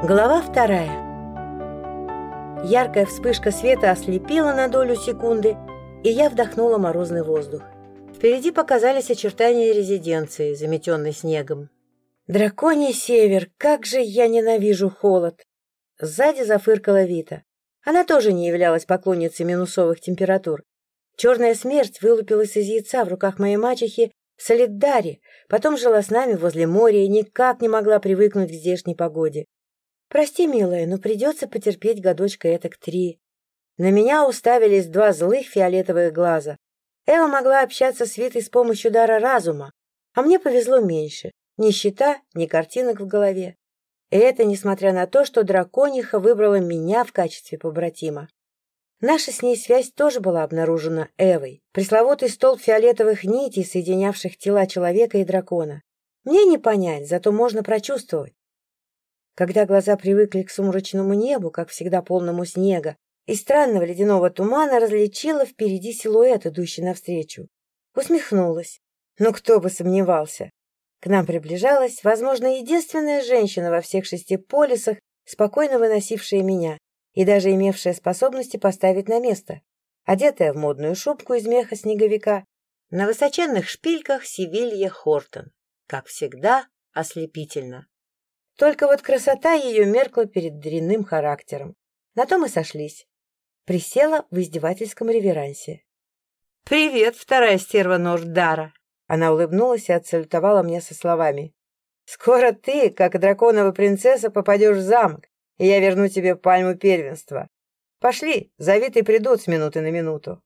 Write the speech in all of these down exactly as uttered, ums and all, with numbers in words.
Глава вторая. Яркая вспышка света ослепила на долю секунды, и я вдохнула морозный воздух. Впереди показались очертания резиденции, заметенной снегом. Драконий север, как же я ненавижу холод! Сзади зафыркала Вита. Она тоже не являлась поклонницей минусовых температур. Черная смерть вылупилась из яйца в руках моей мачехи Солидари, потом жила с нами возле моря и никак не могла привыкнуть к здешней погоде. Прости, милая, но придется потерпеть годочка этак три. На меня уставились два злых фиолетовых глаза. Эва могла общаться с Витой с помощью дара разума, а мне повезло меньше. Ни щита, ни картинок в голове. И это несмотря на то, что дракониха выбрала меня в качестве побратима. Наша с ней связь тоже была обнаружена Эвой. Пресловутый столб фиолетовых нитей, соединявших тела человека и дракона. Мне не понять, зато можно прочувствовать. Когда глаза привыкли к сумрачному небу, как всегда полному снега, и странного ледяного тумана, различила впереди силуэт, идущий навстречу. Усмехнулась. Ну, кто бы сомневался. К нам приближалась, возможно, единственная женщина во всех шести полисах, спокойно выносившая меня и даже имевшая способности поставить на место. Одетая в модную шубку из меха снеговика, на высоченных шпильках Севилья Хортон. Как всегда, ослепительно. Только вот красота ее меркла перед дрянным характером. На том и сошлись. Присела в издевательском реверансе. — Привет, вторая стерва Нордара! Она улыбнулась и отсалютовала мне со словами. — Скоро ты, как драконова принцесса, попадешь в замок, и я верну тебе пальму первенства. Пошли, зовит и придут с минуты на минуту.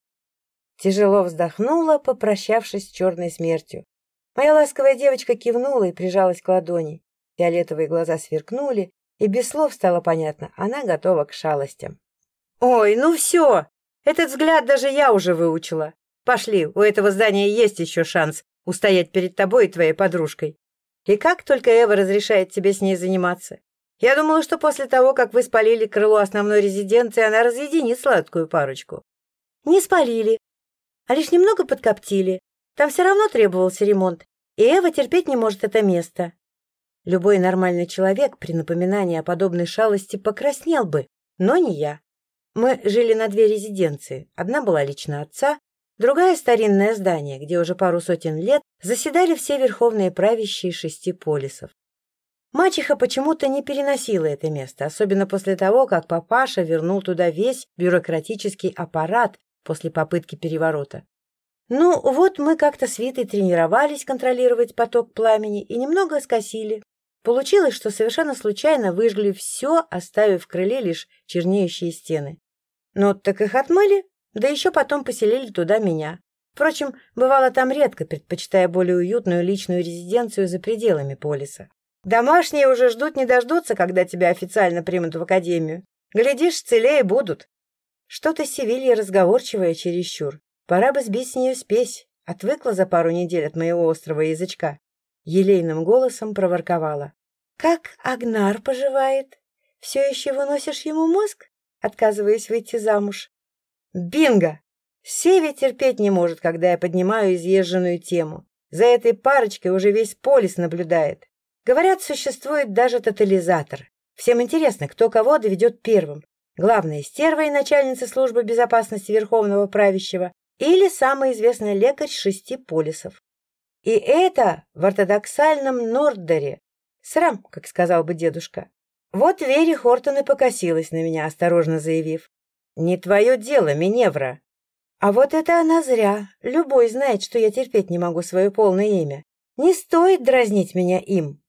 Тяжело вздохнула, попрощавшись с черной смертью. Моя ласковая девочка кивнула и прижалась к ладони. Фиолетовые глаза сверкнули, и без слов стало понятно, она готова к шалостям. — Ой, ну все! Этот взгляд даже я уже выучила. Пошли, у этого здания есть еще шанс устоять перед тобой и твоей подружкой. И как только Эва разрешает тебе с ней заниматься. Я думала, что после того, как вы спалили крыло основной резиденции, она разъединит сладкую парочку. Не спалили, а лишь немного подкоптили. Там все равно требовался ремонт, и Эва терпеть не может это место. Любой нормальный человек при напоминании о подобной шалости покраснел бы, но не я. Мы жили на две резиденции. Одна была лично отца, другая — старинное здание, где уже пару сотен лет заседали все верховные правящие шести полисов. Мачеха почему-то не переносила это место, особенно после того, как папаша вернул туда весь бюрократический аппарат после попытки переворота. Ну, вот мы как-то с Витой тренировались контролировать поток пламени и немного скосили. Получилось, что совершенно случайно выжгли все, оставив в крыле лишь чернеющие стены. Ну, так их отмыли, да еще потом поселили туда меня. Впрочем, бывало там редко, предпочитая более уютную личную резиденцию за пределами полиса. Домашние уже ждут не дождутся, когда тебя официально примут в академию. Глядишь, целее будут. Что-то Севилья разговорчивая чересчур. Пора бы сбить с нее спесь. Отвыкла за пару недель от моего острого язычка. Елейным голосом проворковала. — Как Агнар поживает? Все еще выносишь ему мозг, отказываясь выйти замуж? — Бинго! Севи терпеть не может, когда я поднимаю изъезженную тему. За этой парочкой уже весь полис наблюдает. Говорят, существует даже тотализатор. Всем интересно, кто кого доведет первым. Главная стерва и начальница службы безопасности Верховного Правящего или самый известный лекарь шести полисов. И это в ортодоксальном Норддаре. Срам, как сказал бы дедушка. Вот Вере Хортон и покосилась на меня, осторожно заявив. «Не твое дело, Миневра». А вот это она зря. Любой знает, что я терпеть не могу свое полное имя. Не стоит дразнить меня им.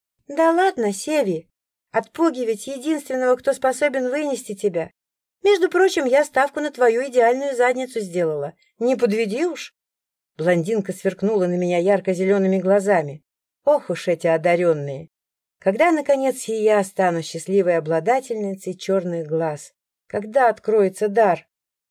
Да ладно, Севи. Отпугивать единственного, кто способен вынести тебя. Между прочим, я ставку на твою идеальную задницу сделала. Не подведи уж. Блондинка сверкнула на меня ярко-зелеными глазами. Ох уж эти одаренные! Когда, наконец, и я стану счастливой обладательницей черных глаз? Когда откроется дар?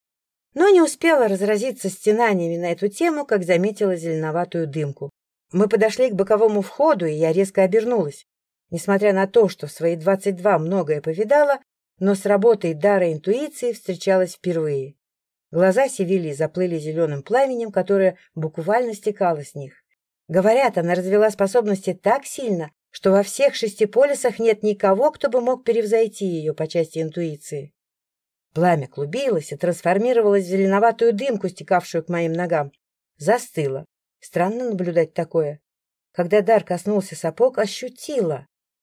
Но не успела разразиться стенаниями на эту тему, как заметила зеленоватую дымку. Мы подошли к боковому входу, и я резко обернулась. Несмотря на то, что в свои двадцать два многое повидала, но с работой дара интуиции встречалась впервые. Глаза Севильи заплыли зеленым пламенем, которое буквально стекало с них. Говорят, она развела способности так сильно, что во всех шести полюсах нет никого, кто бы мог превзойти ее по части интуиции. Пламя клубилось и трансформировалось в зеленоватую дымку, стекавшую к моим ногам. Застыло. Странно наблюдать такое. Когда дар коснулся сапог, ощутила.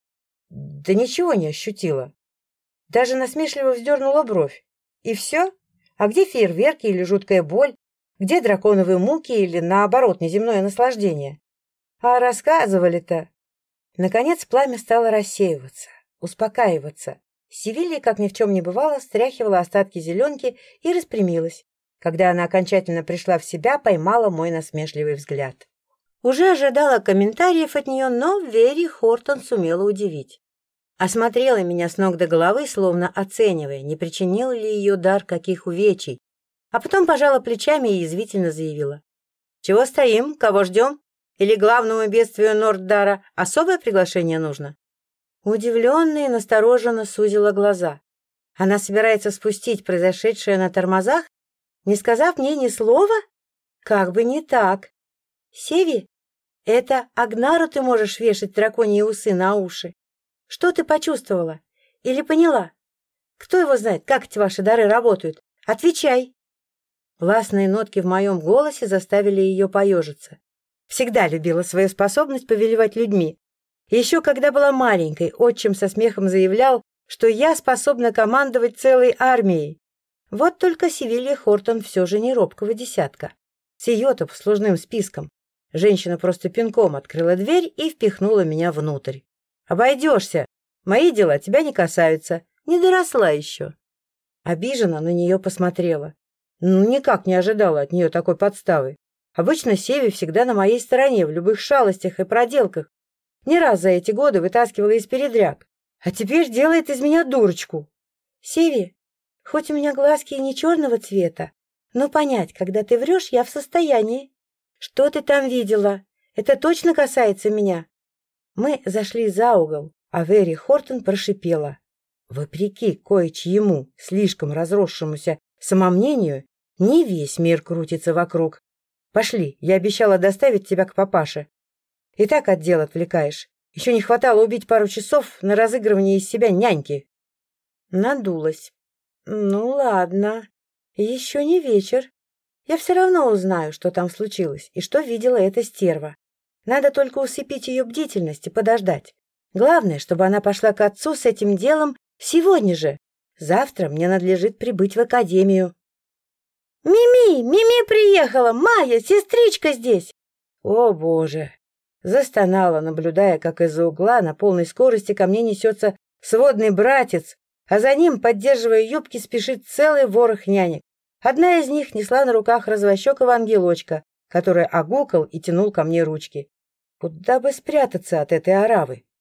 Да ничего не ощутила. Даже насмешливо вздернула бровь. И все? А где фейерверки или жуткая боль? Где драконовые муки или, наоборот, неземное наслаждение? А рассказывали-то... Наконец пламя стало рассеиваться, успокаиваться. Севилья, как ни в чем не бывало, стряхивала остатки зеленки и распрямилась. Когда она окончательно пришла в себя, поймала мой насмешливый взгляд. Уже ожидала комментариев от нее, но Вери Хортон сумела удивить. Осмотрела меня с ног до головы, словно оценивая, не причинил ли ее дар каких увечий, а потом пожала плечами и язвительно заявила. «Чего стоим? Кого ждем? Или главному бедствию Норддара особое приглашение нужно?» Удивленно и настороженно сузила глаза. Она собирается спустить произошедшее на тормозах, не сказав мне ни слова? Как бы не так. Севи, это Агнару ты можешь вешать драконьи усы на уши. Что ты почувствовала? Или поняла? Кто его знает, как эти ваши дары работают? Отвечай. Властные нотки в моем голосе заставили ее поежиться. Всегда любила свою способность повелевать людьми. Еще когда была маленькой, отчим со смехом заявлял, что я способна командовать целой армией. Вот только Севилья Хортон все же не робкого десятка. С ее-то послужным списком. Женщина просто пинком открыла дверь и впихнула меня внутрь. «Обойдешься. Мои дела тебя не касаются. Не доросла еще». Обиженно на нее посмотрела. Ну, никак не ожидала от нее такой подставы. Обычно Севи всегда на моей стороне в любых шалостях и проделках. Не раз за эти годы вытаскивала из передряг. А теперь делает из меня дурочку. Севи, хоть у меня глазки и не черного цвета, но понять, когда ты врешь, я в состоянии. Что ты там видела? Это точно касается меня. Мы зашли за угол, а Вери Хортон прошипела. Вопреки кое-чьему, слишком разросшемуся самомнению, не весь мир крутится вокруг. Пошли, я обещала доставить тебя к папаше. И так от дел отвлекаешь. Еще не хватало убить пару часов на разыгрывание из себя няньки. Надулась. Ну, ладно. Еще не вечер. Я все равно узнаю, что там случилось и что видела эта стерва. Надо только усыпить ее бдительность и подождать. Главное, чтобы она пошла к отцу с этим делом сегодня же. Завтра мне надлежит прибыть в академию. «Мими! Мими приехала! Майя, сестричка здесь!» О, Боже! Застонала, наблюдая, как из-за угла на полной скорости ко мне несется сводный братец, а за ним, поддерживая юбки, спешит целый ворох нянек. Одна из них несла на руках развощекого ангелочка, который огукал и тянул ко мне ручки. Куда бы спрятаться от этой оравы?